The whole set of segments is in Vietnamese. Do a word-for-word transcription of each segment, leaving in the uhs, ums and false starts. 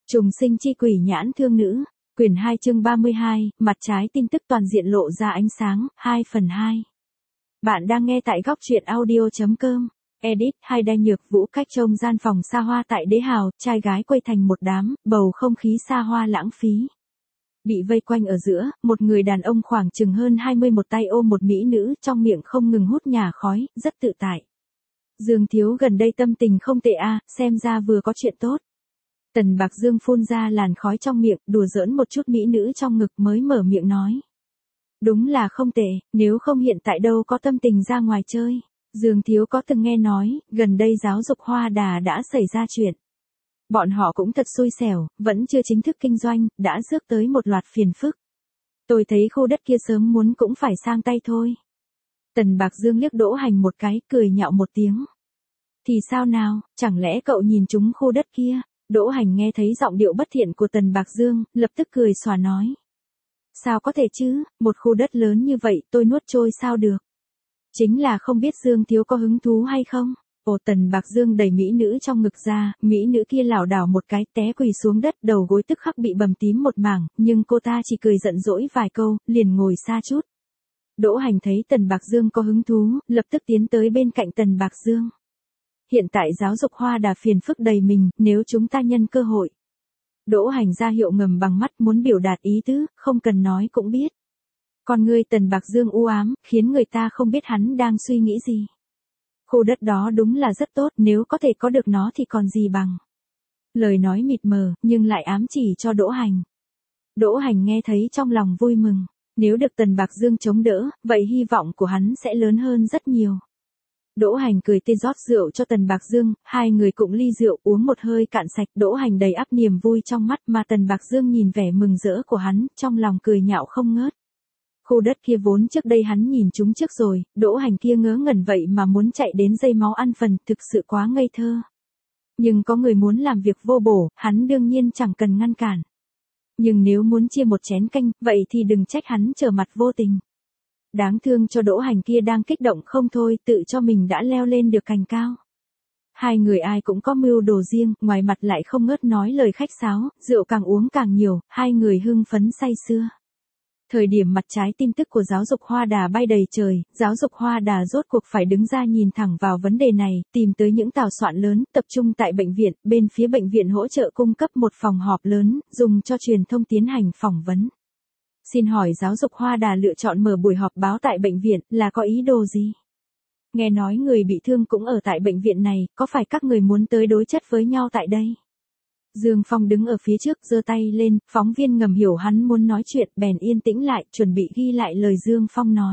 Trùng sinh chi quỷ nhãn thương nữ, quyển hai chương ba mươi hai, mặt trái tin tức toàn diện lộ ra ánh sáng, hai phần hai. Bạn đang nghe tại góc truyện audio.com. Edit hai Đai Nhược Vũ cách trông gian phòng xa hoa tại Đế Hào, trai gái quây thành một đám, bầu không khí xa hoa lãng phí. Bị vây quanh ở giữa, một người đàn ông khoảng chừng hơn hai mươi một tay ôm một mỹ nữ, trong miệng không ngừng hút nhả khói, rất tự tại. Dương Thiếu gần đây tâm tình không tệ a, xem ra vừa có chuyện tốt. Tần Bạc Dương phun ra làn khói trong miệng, đùa giỡn một chút mỹ nữ trong ngực mới mở miệng nói. Đúng là không tệ, nếu không hiện tại đâu có tâm tình ra ngoài chơi. Dương Thiếu có từng nghe nói, gần đây giáo dục Hoa Đà đã xảy ra chuyện. Bọn họ cũng thật xui xẻo, vẫn chưa chính thức kinh doanh, đã rước tới một loạt phiền phức. Tôi thấy khu đất kia sớm muốn cũng phải sang tay thôi. Tần Bạc Dương liếc Đỗ Hành một cái, cười nhạo một tiếng. Thì sao nào, chẳng lẽ cậu nhìn trúng khu đất kia? Đỗ Hành nghe thấy giọng điệu bất thiện của Tần Bạc Dương, lập tức cười xòa nói. Sao có thể chứ, một khu đất lớn như vậy tôi nuốt trôi sao được? Chính là không biết Dương Thiếu có hứng thú hay không? Ồ, Tần Bạc Dương đẩy mỹ nữ trong ngực ra, mỹ nữ kia lảo đảo một cái té quỳ xuống đất, đầu gối tức khắc bị bầm tím một mảng, nhưng cô ta chỉ cười giận dỗi vài câu, liền ngồi xa chút. Đỗ Hành thấy Tần Bạc Dương có hứng thú, lập tức tiến tới bên cạnh Tần Bạc Dương. Hiện tại giáo dục Hoa Đà phiền phức đầy mình, nếu chúng ta nhân cơ hội. Đỗ Hành ra hiệu ngầm bằng mắt muốn biểu đạt ý tứ, không cần nói cũng biết. Còn người Tần Bạc Dương u ám, khiến người ta không biết hắn đang suy nghĩ gì. Khu đất đó đúng là rất tốt, nếu có thể có được nó thì còn gì bằng. Lời nói mịt mờ, nhưng lại ám chỉ cho Đỗ Hành. Đỗ Hành nghe thấy trong lòng vui mừng, nếu được Tần Bạc Dương chống đỡ, vậy hy vọng của hắn sẽ lớn hơn rất nhiều. Đỗ Hành cười tê rót rượu cho Tần Bạc Dương, hai người cũng ly rượu uống một hơi cạn sạch. Đỗ Hành đầy ắp niềm vui trong mắt mà Tần Bạc Dương nhìn vẻ mừng rỡ của hắn, trong lòng cười nhạo không ngớt. Khu đất kia vốn trước đây hắn nhìn chúng trước rồi, Đỗ Hành kia ngớ ngẩn vậy mà muốn chạy đến dây máu ăn phần, thực sự quá ngây thơ. Nhưng có người muốn làm việc vô bổ, hắn đương nhiên chẳng cần ngăn cản. Nhưng nếu muốn chia một chén canh, vậy thì đừng trách hắn trở mặt vô tình. Đáng thương cho Đỗ Hành kia đang kích động không thôi, tự cho mình đã leo lên được cành cao. Hai người ai cũng có mưu đồ riêng, ngoài mặt lại không ngớt nói lời khách sáo, rượu càng uống càng nhiều, hai người hưng phấn say sưa. Thời điểm mặt trái tin tức của giáo dục Hoa Đà bay đầy trời, giáo dục Hoa Đà rốt cuộc phải đứng ra nhìn thẳng vào vấn đề này, tìm tới những tào soạn lớn, tập trung tại bệnh viện, bên phía bệnh viện hỗ trợ cung cấp một phòng họp lớn, dùng cho truyền thông tiến hành phỏng vấn. Xin hỏi giáo dục Hoa Đà lựa chọn mở buổi họp báo tại bệnh viện là có ý đồ gì? Nghe nói người bị thương cũng ở tại bệnh viện này, có phải các người muốn tới đối chất với nhau tại đây? Dương Phong đứng ở phía trước giơ tay lên, phóng viên ngầm hiểu hắn muốn nói chuyện, bèn yên tĩnh lại, chuẩn bị ghi lại lời Dương Phong nói.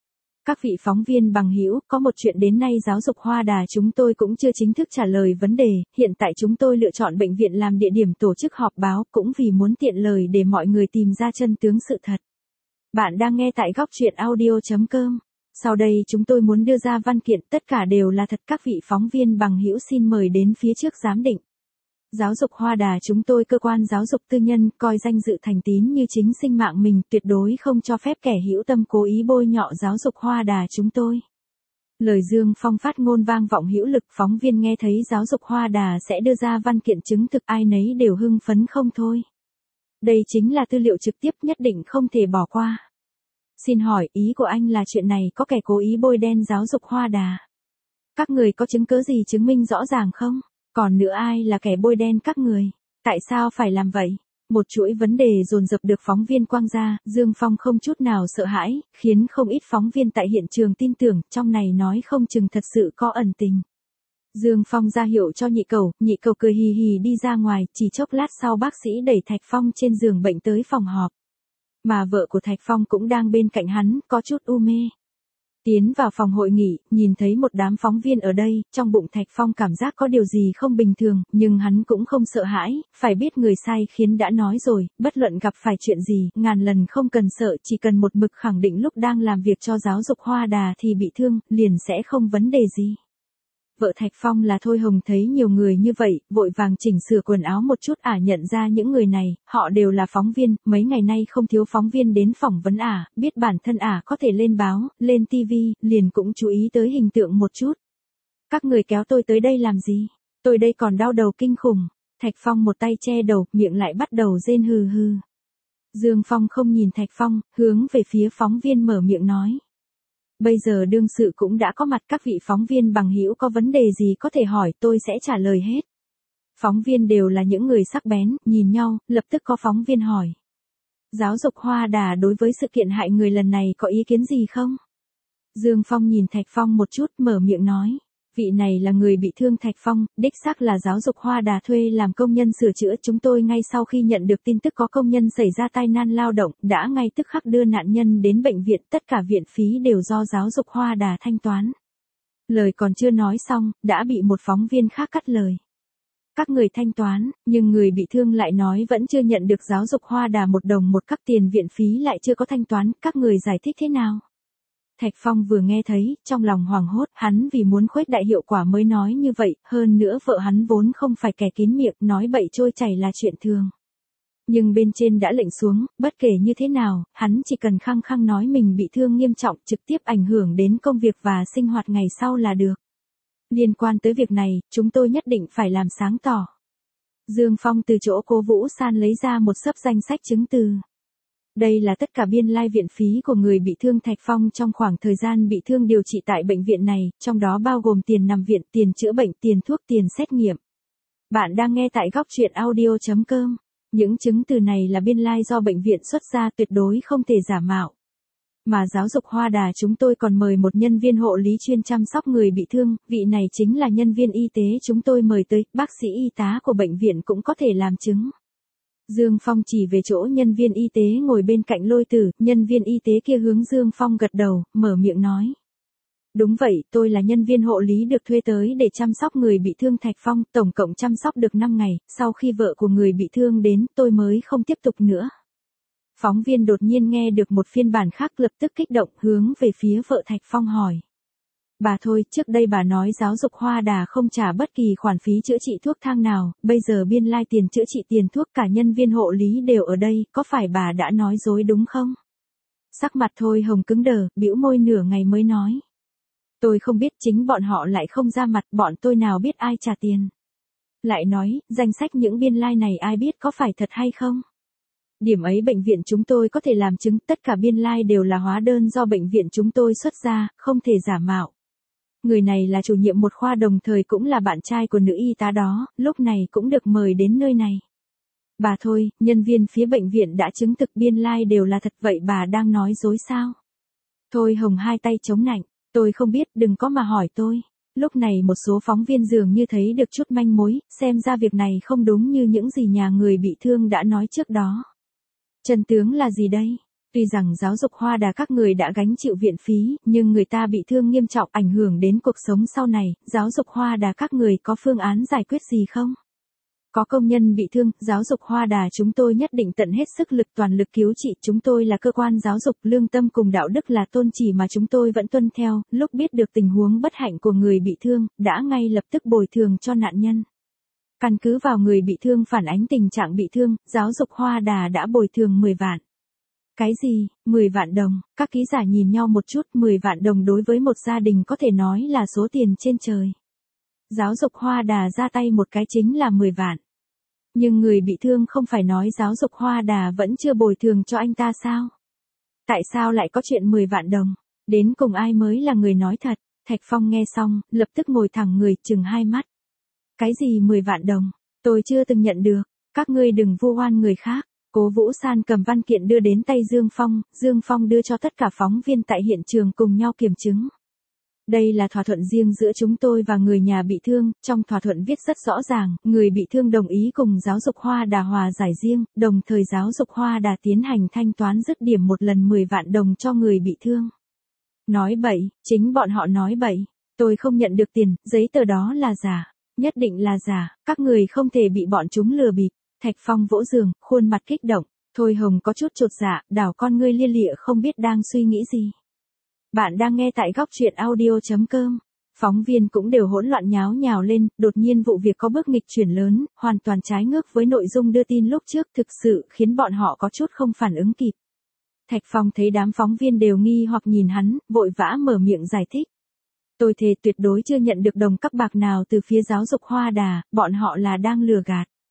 Các vị phóng viên bằng hữu, có một chuyện đến nay giáo dục Hoa Đà chúng tôi cũng chưa chính thức trả lời vấn đề, hiện tại chúng tôi lựa chọn bệnh viện làm địa điểm tổ chức họp báo, cũng vì muốn tiện lời để mọi người tìm ra chân tướng sự thật. Bạn đang nghe tại góc truyện audio.com. Sau đây chúng tôi muốn đưa ra văn kiện, tất cả đều là thật, các vị phóng viên bằng hữu xin mời đến phía trước giám định. Giáo dục Hoa Đà chúng tôi cơ quan giáo dục tư nhân, coi danh dự thành tín như chính sinh mạng mình, tuyệt đối không cho phép kẻ hữu tâm cố ý bôi nhọ giáo dục Hoa Đà chúng tôi. Lời Dương Phong phát ngôn vang vọng hữu lực, phóng viên nghe thấy giáo dục Hoa Đà sẽ đưa ra văn kiện chứng thực, ai nấy đều hưng phấn không thôi. Đây chính là tư liệu trực tiếp nhất định không thể bỏ qua. Xin hỏi, ý của anh là chuyện này có kẻ cố ý bôi đen giáo dục Hoa Đà? Các người có chứng cứ gì chứng minh rõ ràng không? Còn nữa ai là kẻ bôi đen các người? Tại sao phải làm vậy? Một chuỗi vấn đề dồn dập được phóng viên quăng ra, Dương Phong không chút nào sợ hãi, khiến không ít phóng viên tại hiện trường tin tưởng, trong này nói không chừng thật sự có ẩn tình. Dương Phong ra hiệu cho Nhị Cẩu, Nhị Cẩu cười hì hì đi ra ngoài, chỉ chốc lát sau bác sĩ đẩy Thạch Phong trên giường bệnh tới phòng họp. Mà vợ của Thạch Phong cũng đang bên cạnh hắn, có chút u mê. Tiến vào phòng hội nghị, nhìn thấy một đám phóng viên ở đây, trong bụng Thạch Phong cảm giác có điều gì không bình thường, nhưng hắn cũng không sợ hãi, phải biết người sai khiến đã nói rồi, bất luận gặp phải chuyện gì, ngàn lần không cần sợ, chỉ cần một mực khẳng định lúc đang làm việc cho giáo dục Hoa Đà thì bị thương, liền sẽ không vấn đề gì. Vợ Thạch Phong là Thôi Hồng thấy nhiều người như vậy, vội vàng chỉnh sửa quần áo một chút, ả nhận ra những người này, họ đều là phóng viên, mấy ngày nay không thiếu phóng viên đến phỏng vấn ả, biết bản thân ả có thể lên báo, lên tivi, liền cũng chú ý tới hình tượng một chút. Các người kéo tôi tới đây làm gì? Tôi đây còn đau đầu kinh khủng. Thạch Phong một tay che đầu, miệng lại bắt đầu rên hừ hừ. Dương Phong không nhìn Thạch Phong, hướng về phía phóng viên mở miệng nói. Bây giờ đương sự cũng đã có mặt, các vị phóng viên bằng hữu có vấn đề gì có thể hỏi, tôi sẽ trả lời hết. Phóng viên đều là những người sắc bén, nhìn nhau, lập tức có phóng viên hỏi. Giáo dục Hoa Đà đối với sự kiện hại người lần này có ý kiến gì không? Dương Phong nhìn Thạch Phong một chút, mở miệng nói. Vị này là người bị thương Thạch Phong, đích xác là giáo dục Hoa Đà thuê làm công nhân sửa chữa. Chúng tôi ngay sau khi nhận được tin tức có công nhân xảy ra tai nạn lao động, đã ngay tức khắc đưa nạn nhân đến bệnh viện, tất cả viện phí đều do giáo dục Hoa Đà thanh toán. Lời còn chưa nói xong, đã bị một phóng viên khác cắt lời. Các người thanh toán, nhưng người bị thương lại nói vẫn chưa nhận được giáo dục Hoa Đà một đồng một cấp, tiền viện phí lại chưa có thanh toán, các người giải thích thế nào? Thạch Phong vừa nghe thấy, trong lòng hoảng hốt, hắn vì muốn khuếch đại hiệu quả mới nói như vậy, hơn nữa vợ hắn vốn không phải kẻ kín miệng, nói bậy trôi chảy là chuyện thường. Nhưng bên trên đã lệnh xuống, bất kể như thế nào, hắn chỉ cần khăng khăng nói mình bị thương nghiêm trọng, trực tiếp ảnh hưởng đến công việc và sinh hoạt ngày sau là được. Liên quan tới việc này, chúng tôi nhất định phải làm sáng tỏ. Dương Phong từ chỗ Cố Vũ San lấy ra một xấp danh sách chứng từ. Đây là tất cả biên lai viện phí của người bị thương Thạch Phong trong khoảng thời gian bị thương điều trị tại bệnh viện này, trong đó bao gồm tiền nằm viện, tiền chữa bệnh, tiền thuốc, tiền xét nghiệm. Bạn đang nghe tại góc truyện audio chấm com. Những chứng từ này là biên lai do bệnh viện xuất ra, tuyệt đối không thể giả mạo. Mà giáo dục Hoa Đà chúng tôi còn mời một nhân viên hộ lý chuyên chăm sóc người bị thương, vị này chính là nhân viên y tế chúng tôi mời tới, bác sĩ y tá của bệnh viện cũng có thể làm chứng. Dương Phong chỉ về chỗ nhân viên y tế ngồi bên cạnh Lôi Tử, nhân viên y tế kia hướng Dương Phong gật đầu, mở miệng nói. Đúng vậy, tôi là nhân viên hộ lý được thuê tới để chăm sóc người bị thương Thạch Phong, tổng cộng chăm sóc được năm ngày, sau khi vợ của người bị thương đến, tôi mới không tiếp tục nữa. Phóng viên đột nhiên nghe được một phiên bản khác, lập tức kích động, hướng về phía vợ Thạch Phong hỏi. Bà thôi, trước đây bà nói giáo dục Hoa Đà không trả bất kỳ khoản phí chữa trị thuốc thang nào, bây giờ biên lai tiền chữa trị tiền thuốc cả nhân viên hộ lý đều ở đây, có phải bà đã nói dối đúng không? Sắc mặt Thôi Hồng cứng đờ, bĩu môi nửa ngày mới nói. Tôi không biết, chính bọn họ lại không ra mặt, bọn tôi nào biết ai trả tiền. Lại nói, danh sách những biên lai này ai biết có phải thật hay không? Điểm ấy bệnh viện chúng tôi có thể làm chứng, tất cả biên lai đều là hóa đơn do bệnh viện chúng tôi xuất ra, không thể giả mạo. Người này là chủ nhiệm một khoa, đồng thời cũng là bạn trai của nữ y tá đó, lúc này cũng được mời đến nơi này. Bà thôi, nhân viên phía bệnh viện đã chứng thực biên lai đều là thật, vậy bà đang nói dối sao? Thôi Hồng hai tay chống nạnh, tôi không biết, đừng có mà hỏi tôi. Lúc này một số phóng viên dường như thấy được chút manh mối, xem ra việc này không đúng như những gì nhà người bị thương đã nói trước đó. Chân tướng là gì đây? Tuy rằng giáo dục Hoa Đà các người đã gánh chịu viện phí, nhưng người ta bị thương nghiêm trọng ảnh hưởng đến cuộc sống sau này, giáo dục Hoa Đà các người có phương án giải quyết gì không? Có công nhân bị thương, giáo dục Hoa Đà chúng tôi nhất định tận hết sức lực toàn lực cứu trị, chúng tôi là cơ quan giáo dục, lương tâm cùng đạo đức là tôn chỉ mà chúng tôi vẫn tuân theo, lúc biết được tình huống bất hạnh của người bị thương, đã ngay lập tức bồi thường cho nạn nhân. Căn cứ vào người bị thương phản ánh tình trạng bị thương, giáo dục Hoa Đà đã bồi thường mười vạn. Cái gì, mười vạn đồng, các ký giả nhìn nhau một chút, mười vạn đồng đối với một gia đình có thể nói là số tiền trên trời. Giáo dục Hoa Đà ra tay một cái chính là mười vạn. Nhưng người bị thương không phải nói giáo dục Hoa Đà vẫn chưa bồi thường cho anh ta sao? Tại sao lại có chuyện mười vạn đồng? Đến cùng ai mới là người nói thật? Thạch Phong nghe xong, lập tức ngồi thẳng người, chừng hai mắt. Cái gì mười vạn đồng? Tôi chưa từng nhận được, các ngươi đừng vu oan người khác. Cố Vũ San cầm văn kiện đưa đến tay Dương Phong, Dương Phong đưa cho tất cả phóng viên tại hiện trường cùng nhau kiểm chứng. Đây là thỏa thuận riêng giữa chúng tôi và người nhà bị thương, trong thỏa thuận viết rất rõ ràng, người bị thương đồng ý cùng giáo dục Hoa Đà hòa giải riêng, đồng thời giáo dục Hoa Đà tiến hành thanh toán dứt điểm một lần mười vạn đồng cho người bị thương. Nói bậy, chính bọn họ nói bậy, tôi không nhận được tiền, giấy tờ đó là giả, nhất định là giả, các người không thể bị bọn chúng lừa bịp. Thạch Phong vỗ giường, khuôn mặt kích động, Thôi Hồng có chút chột dạ, đảo con ngươi lia lịa không biết đang suy nghĩ gì. Bạn đang nghe tại góc truyện audio chấm com. Phóng viên cũng đều hỗn loạn nháo nhào lên, đột nhiên vụ việc có bước nghịch chuyển lớn, hoàn toàn trái ngược với nội dung đưa tin lúc trước, thực sự khiến bọn họ có chút không phản ứng kịp. Thạch Phong thấy đám phóng viên đều nghi hoặc nhìn hắn, vội vã mở miệng giải thích. Tôi thề tuyệt đối chưa nhận được đồng cấp bạc nào từ phía giáo dục Hoa Đà, bọn họ là đang lừa gạt.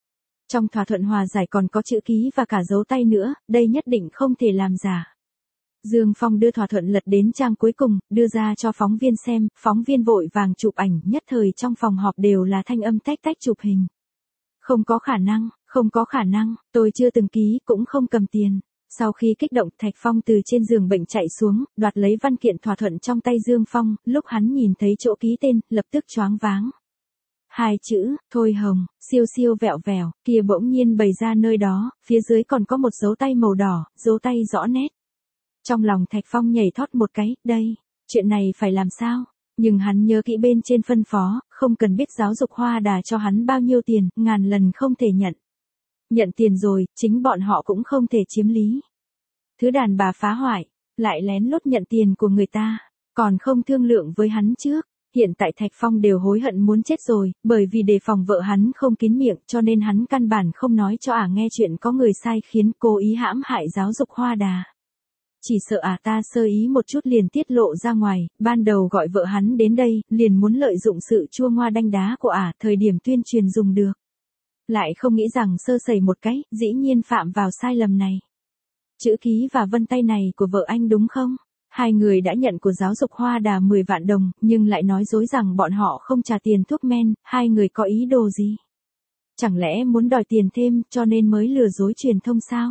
Trong thỏa thuận hòa giải còn có chữ ký và cả dấu tay nữa, đây nhất định không thể làm giả. Dương Phong đưa thỏa thuận lật đến trang cuối cùng, đưa ra cho phóng viên xem, phóng viên vội vàng chụp ảnh, nhất thời trong phòng họp đều là thanh âm tách tách chụp hình. Không có khả năng, không có khả năng, tôi chưa từng ký, cũng không cầm tiền. Sau khi kích động, Thạch Phong từ trên giường bệnh chạy xuống, đoạt lấy văn kiện thỏa thuận trong tay Dương Phong, lúc hắn nhìn thấy chỗ ký tên, lập tức choáng váng. Hai chữ, Thôi Hồng, siêu siêu vẹo vẹo, kia bỗng nhiên bày ra nơi đó, phía dưới còn có một dấu tay màu đỏ, dấu tay rõ nét. Trong lòng Thạch Phong nhảy thót một cái, đây, chuyện này phải làm sao? Nhưng hắn nhớ kỹ bên trên phân phó, không cần biết giáo dục Hoa Đà cho hắn bao nhiêu tiền, ngàn lần không thể nhận. Nhận tiền rồi, chính bọn họ cũng không thể chiếm lý. Thứ đàn bà phá hoại, lại lén lút nhận tiền của người ta, còn không thương lượng với hắn trước. Hiện tại Thạch Phong đều hối hận muốn chết rồi, bởi vì đề phòng vợ hắn không kín miệng cho nên hắn căn bản không nói cho ả nghe chuyện có người sai khiến cố ý hãm hại giáo dục Hoa Đà. Chỉ sợ ả ta sơ ý một chút liền tiết lộ ra ngoài, ban đầu gọi vợ hắn đến đây, liền muốn lợi dụng sự chua ngoa đanh đá của ả thời điểm tuyên truyền dùng được. Lại không nghĩ rằng sơ sẩy một cái, dĩ nhiên phạm vào sai lầm này. Chữ ký và vân tay này của vợ anh đúng không? Hai người đã nhận của giáo dục Hoa Đà mười vạn đồng, nhưng lại nói dối rằng bọn họ không trả tiền thuốc men, hai người có ý đồ gì? Chẳng lẽ muốn đòi tiền thêm cho nên mới lừa dối truyền thông sao?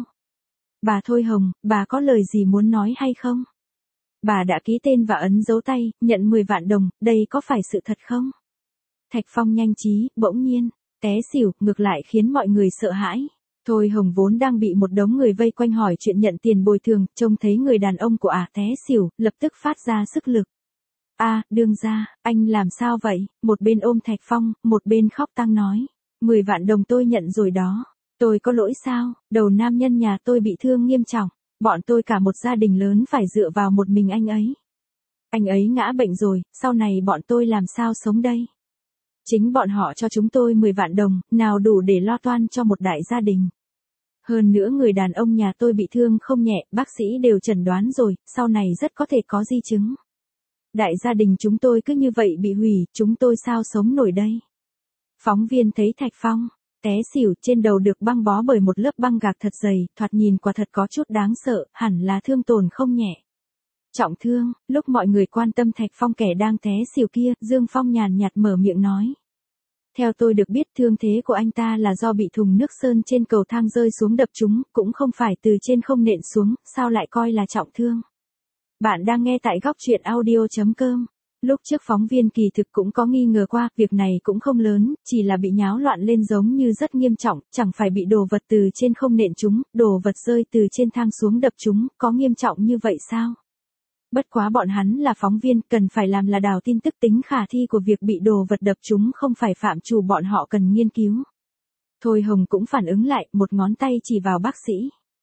Bà Thôi Hồng, bà có lời gì muốn nói hay không? Bà đã ký tên và ấn dấu tay, nhận mười vạn đồng, đây có phải sự thật không? Thạch Phong nhanh trí, bỗng nhiên, té xỉu, ngược lại khiến mọi người sợ hãi. Thôi Hồng vốn đang bị một đống người vây quanh hỏi chuyện nhận tiền bồi thường, trông thấy người đàn ông của ả té xỉu, lập tức phát ra sức lực. A, đương gia, anh làm sao vậy? Một bên ôm Thạch Phong, một bên khóc tang nói. Mười vạn đồng tôi nhận rồi đó. Tôi có lỗi sao? Đầu nam nhân nhà tôi bị thương nghiêm trọng. Bọn tôi cả một gia đình lớn phải dựa vào một mình anh ấy. Anh ấy ngã bệnh rồi, sau này bọn tôi làm sao sống đây? Chính bọn họ cho chúng tôi mười vạn đồng, nào đủ để lo toan cho một đại gia đình. Hơn nữa người đàn ông nhà tôi bị thương không nhẹ, bác sĩ đều chẩn đoán rồi, sau này rất có thể có di chứng. Đại gia đình chúng tôi cứ như vậy bị hủy, chúng tôi sao sống nổi đây? Phóng viên thấy Thạch Phong té xỉu, trên đầu được băng bó bởi một lớp băng gạc thật dày, thoạt nhìn quả thật có chút đáng sợ, hẳn là thương tổn không nhẹ. Trọng thương, lúc mọi người quan tâm Thạch Phong kẻ đang té xỉu kia, Dương Phong nhàn nhạt mở miệng nói. Theo tôi được biết thương thế của anh ta là do bị thùng nước sơn trên cầu thang rơi xuống đập trúng, cũng không phải từ trên không nện xuống, sao lại coi là trọng thương. Bạn đang nghe tại góc truyện audio chấm com. Lúc trước phóng viên kỳ thực cũng có nghi ngờ qua, việc này cũng không lớn, chỉ là bị nháo loạn lên giống như rất nghiêm trọng, chẳng phải bị đồ vật từ trên không nện trúng, đồ vật rơi từ trên thang xuống đập trúng, có nghiêm trọng như vậy sao? Bất quá bọn hắn là phóng viên, cần phải làm là đào tin tức tính khả thi của việc bị đồ vật đập trúng không phải phạm trù bọn họ cần nghiên cứu. Thôi Hồng cũng phản ứng lại, một ngón tay chỉ vào bác sĩ.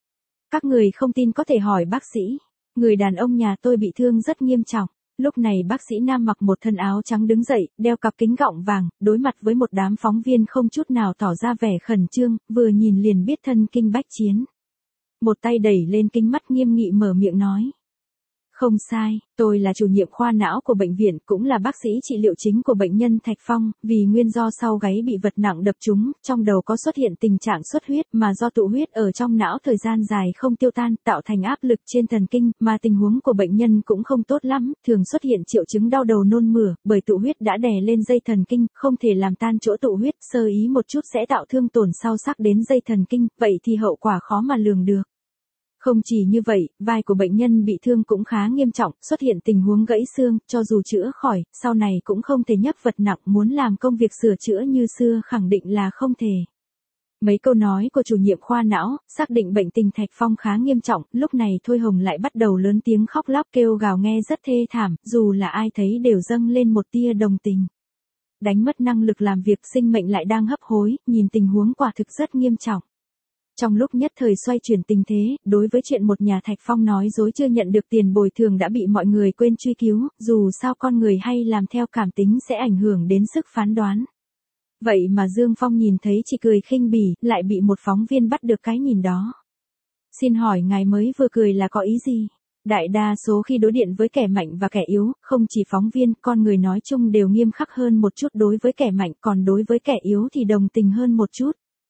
Các người không tin có thể hỏi bác sĩ. Người đàn ông nhà tôi bị thương rất nghiêm trọng. Lúc này bác sĩ nam mặc một thân áo trắng đứng dậy, đeo cặp kính gọng vàng, đối mặt với một đám phóng viên không chút nào tỏ ra vẻ khẩn trương, vừa nhìn liền biết thân kinh bách chiến. Một tay đẩy lên kính mắt nghiêm nghị mở miệng nói. Không sai, tôi là chủ nhiệm khoa não của bệnh viện, cũng là bác sĩ trị liệu chính của bệnh nhân Thạch Phong, vì nguyên do sau gáy bị vật nặng đập trúng, trong đầu có xuất hiện tình trạng xuất huyết mà do tụ huyết ở trong não thời gian dài không tiêu tan, tạo thành áp lực trên thần kinh, mà tình huống của bệnh nhân cũng không tốt lắm, thường xuất hiện triệu chứng đau đầu nôn mửa, bởi tụ huyết đã đè lên dây thần kinh, không thể làm tan chỗ tụ huyết, sơ ý một chút sẽ tạo thương tổn sâu sắc đến dây thần kinh, vậy thì hậu quả khó mà lường được. Không chỉ như vậy, vai của bệnh nhân bị thương cũng khá nghiêm trọng, xuất hiện tình huống gãy xương, cho dù chữa khỏi, sau này cũng không thể nhấc vật nặng, muốn làm công việc sửa chữa như xưa khẳng định là không thể. Mấy câu nói của chủ nhiệm khoa não, xác định bệnh tình Thạch Phong khá nghiêm trọng, lúc này Thôi Hồng lại bắt đầu lớn tiếng khóc lóc kêu gào nghe rất thê thảm, dù là ai thấy đều dâng lên một tia đồng tình. Đánh mất năng lực làm việc, sinh mệnh lại đang hấp hối, nhìn tình huống quả thực rất nghiêm trọng. Trong lúc nhất thời xoay chuyển tình thế, đối với chuyện một nhà Thạch Phong nói dối chưa nhận được tiền bồi thường đã bị mọi người quên truy cứu, dù sao con người hay làm theo cảm tính sẽ ảnh hưởng đến sức phán đoán. Vậy mà Dương Phong nhìn thấy chỉ cười khinh bỉ, lại bị một phóng viên bắt được cái nhìn đó. Xin hỏi ngài mới vừa cười là có ý gì? Đại đa số khi đối điện với kẻ mạnh và kẻ yếu, không chỉ phóng viên, con người nói chung đều nghiêm khắc hơn một chút đối với kẻ mạnh, còn đối với kẻ yếu thì đồng tình hơn một chút.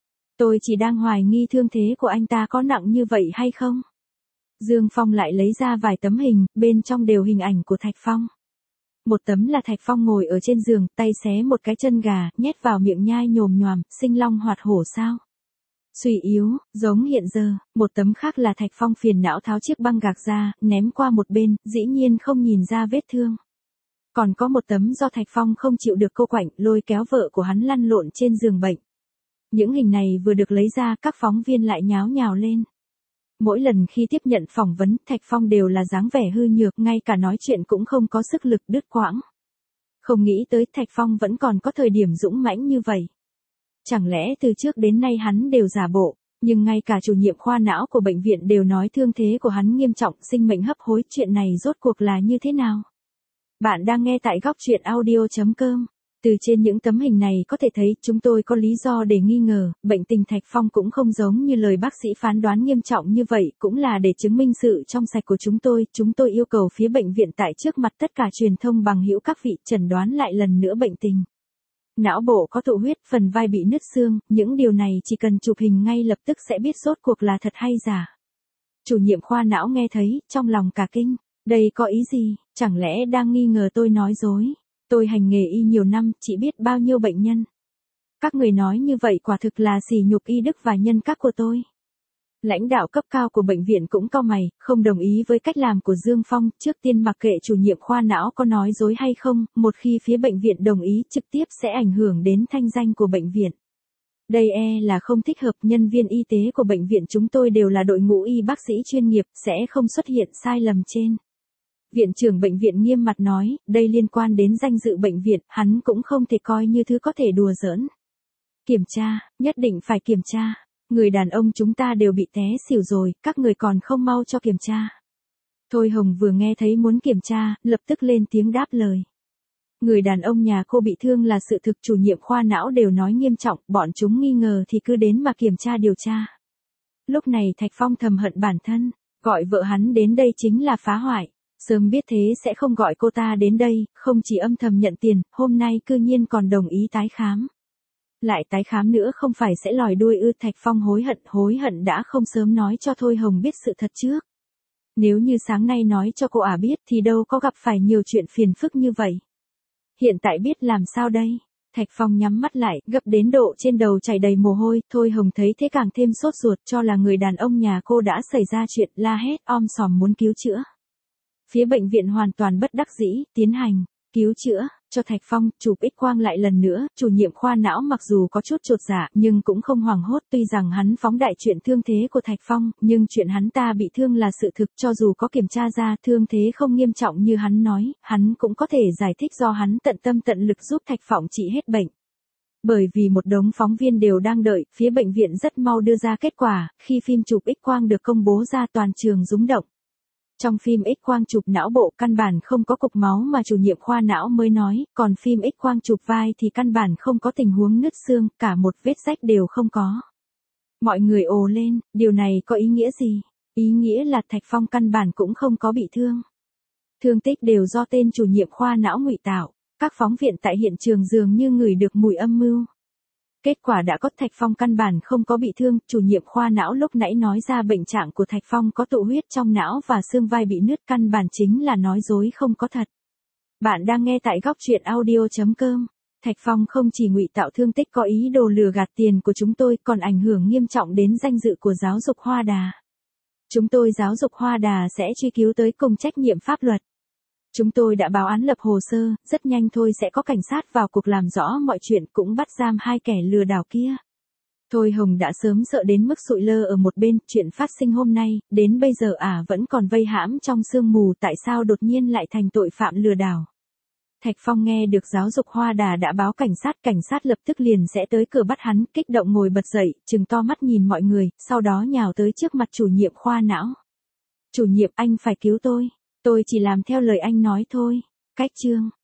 Tôi chỉ đang hoài nghi thương thế của anh ta có nặng như vậy hay không. Dương Phong lại lấy ra vài tấm hình, bên trong đều hình ảnh của Thạch Phong. Một tấm là Thạch Phong ngồi ở trên giường, tay xé một cái chân gà, nhét vào miệng nhai nhồm nhoàm, sinh long hoạt hổ sao. Suy yếu, giống hiện giờ. Một tấm khác là Thạch Phong phiền não tháo chiếc băng gạc ra, ném qua một bên, dĩ nhiên không nhìn ra vết thương. Còn có một tấm do Thạch Phong không chịu được cô quạnh, lôi kéo vợ của hắn lăn lộn trên giường bệnh. Những hình này vừa được lấy ra, các phóng viên lại nháo nhào lên. Mỗi lần khi tiếp nhận phỏng vấn, Thạch Phong đều là dáng vẻ hư nhược, ngay cả nói chuyện cũng không có sức lực, đứt quãng. Không nghĩ tới Thạch Phong vẫn còn có thời điểm dũng mãnh như vậy. Chẳng lẽ từ trước đến nay hắn đều giả bộ, nhưng ngay cả chủ nhiệm khoa não của bệnh viện đều nói thương thế của hắn nghiêm trọng, sinh mệnh hấp hối, chuyện này rốt cuộc là như thế nào? Bạn đang nghe tại góc truyện audio chấm com. Từ trên những tấm hình này có thể thấy chúng tôi có lý do để nghi ngờ, bệnh tình Thạch Phong cũng không giống như lời bác sĩ phán đoán nghiêm trọng như vậy, cũng là để chứng minh sự trong sạch của chúng tôi. Chúng tôi yêu cầu phía bệnh viện tại trước mặt tất cả truyền thông bằng hữu các vị chẩn đoán lại lần nữa bệnh tình. Não bộ có tụ huyết, phần vai bị nứt xương, những điều này chỉ cần chụp hình ngay lập tức sẽ biết rốt cuộc là thật hay giả. Chủ nhiệm khoa não nghe thấy, trong lòng cả kinh, đây có ý gì, chẳng lẽ đang nghi ngờ tôi nói dối. Tôi hành nghề y nhiều năm, chỉ biết bao nhiêu bệnh nhân. Các người nói như vậy quả thực là sỉ nhục y đức và nhân cách của tôi. Lãnh đạo cấp cao của bệnh viện cũng cau mày, không đồng ý với cách làm của Dương Phong. Trước tiên mặc kệ chủ nhiệm khoa não có nói dối hay không, một khi phía bệnh viện đồng ý trực tiếp sẽ ảnh hưởng đến thanh danh của bệnh viện. Đây e là không thích hợp, nhân viên y tế của bệnh viện chúng tôi đều là đội ngũ y bác sĩ chuyên nghiệp, sẽ không xuất hiện sai lầm trên. Viện trưởng bệnh viện nghiêm mặt nói, đây liên quan đến danh dự bệnh viện, hắn cũng không thể coi như thứ có thể đùa giỡn. Kiểm tra, nhất định phải kiểm tra. Người đàn ông chúng ta đều bị té xỉu rồi, các người còn không mau cho kiểm tra. Thôi Hồng vừa nghe thấy muốn kiểm tra, lập tức lên tiếng đáp lời. Người đàn ông nhà cô bị thương là sự thực, chủ nhiệm khoa não đều nói nghiêm trọng, bọn chúng nghi ngờ thì cứ đến mà kiểm tra điều tra. Lúc này Thạch Phong thầm hận bản thân, gọi vợ hắn đến đây chính là phá hoại. Sớm biết thế sẽ không gọi cô ta đến đây, không chỉ âm thầm nhận tiền, hôm nay cư nhiên còn đồng ý tái khám. Lại tái khám nữa không phải sẽ lòi đuôi ư? Thạch Phong hối hận, hối hận đã không sớm nói cho Thôi Hồng biết sự thật trước. Nếu như sáng nay nói cho cô ả biết thì đâu có gặp phải nhiều chuyện phiền phức như vậy. Hiện tại biết làm sao đây? Thạch Phong nhắm mắt lại, gấp đến độ trên đầu chảy đầy mồ hôi. Thôi Hồng thấy thế càng thêm sốt ruột, cho là người đàn ông nhà cô đã xảy ra chuyện, la hét om sòm muốn cứu chữa. Phía bệnh viện hoàn toàn bất đắc dĩ, tiến hành cứu chữa cho Thạch Phong, chụp X quang lại lần nữa. Chủ nhiệm khoa não mặc dù có chút chột dạ, nhưng cũng không hoảng hốt. Tuy rằng hắn phóng đại chuyện thương thế của Thạch Phong, nhưng chuyện hắn ta bị thương là sự thực. Cho dù có kiểm tra ra thương thế không nghiêm trọng như hắn nói, hắn cũng có thể giải thích do hắn tận tâm tận lực giúp Thạch Phong trị hết bệnh. Bởi vì một đống phóng viên đều đang đợi, phía bệnh viện rất mau đưa ra kết quả. Khi phim chụp X quang được công bố ra, toàn trường rúng động. Trong phim X quang chụp não bộ căn bản không có cục máu mà chủ nhiệm khoa não mới nói, còn phim X quang chụp vai thì căn bản không có tình huống nứt xương, cả một vết rách đều không có. Mọi người ồ lên, điều này có ý nghĩa gì? Ý nghĩa là Thạch Phong căn bản cũng không có bị thương. Thương tích đều do tên chủ nhiệm khoa não ngụy tạo, các phóng viên tại hiện trường dường như ngửi được mùi âm mưu. Kết quả đã có, Thạch Phong căn bản không có bị thương. Chủ nhiệm khoa não lúc nãy nói ra bệnh trạng của Thạch Phong có tụ huyết trong não và xương vai bị nứt, căn bản chính là nói dối không có thật. Bạn đang nghe tại góc truyện audio chấm com. Thạch Phong không chỉ ngụy tạo thương tích có ý đồ lừa gạt tiền của chúng tôi, còn ảnh hưởng nghiêm trọng đến danh dự của giáo dục Hoa Đà. Chúng tôi giáo dục Hoa Đà sẽ truy cứu tới cùng trách nhiệm pháp luật. Chúng tôi đã báo án lập hồ sơ, rất nhanh thôi sẽ có cảnh sát vào cuộc làm rõ mọi chuyện, cũng bắt giam hai kẻ lừa đảo kia. Thôi Hồng đã sớm sợ đến mức sụi lơ ở một bên, chuyện phát sinh hôm nay, đến bây giờ ả à vẫn còn vây hãm trong sương mù, tại sao đột nhiên lại thành tội phạm lừa đảo. Thạch Phong nghe được giáo dục Hoa Đà đã báo cảnh sát, cảnh sát lập tức liền sẽ tới cửa bắt hắn, kích động ngồi bật dậy, trừng to mắt nhìn mọi người, sau đó nhào tới trước mặt chủ nhiệm khoa não. Chủ nhiệm, anh phải cứu tôi. Tôi chỉ làm theo lời anh nói thôi. Cách chương.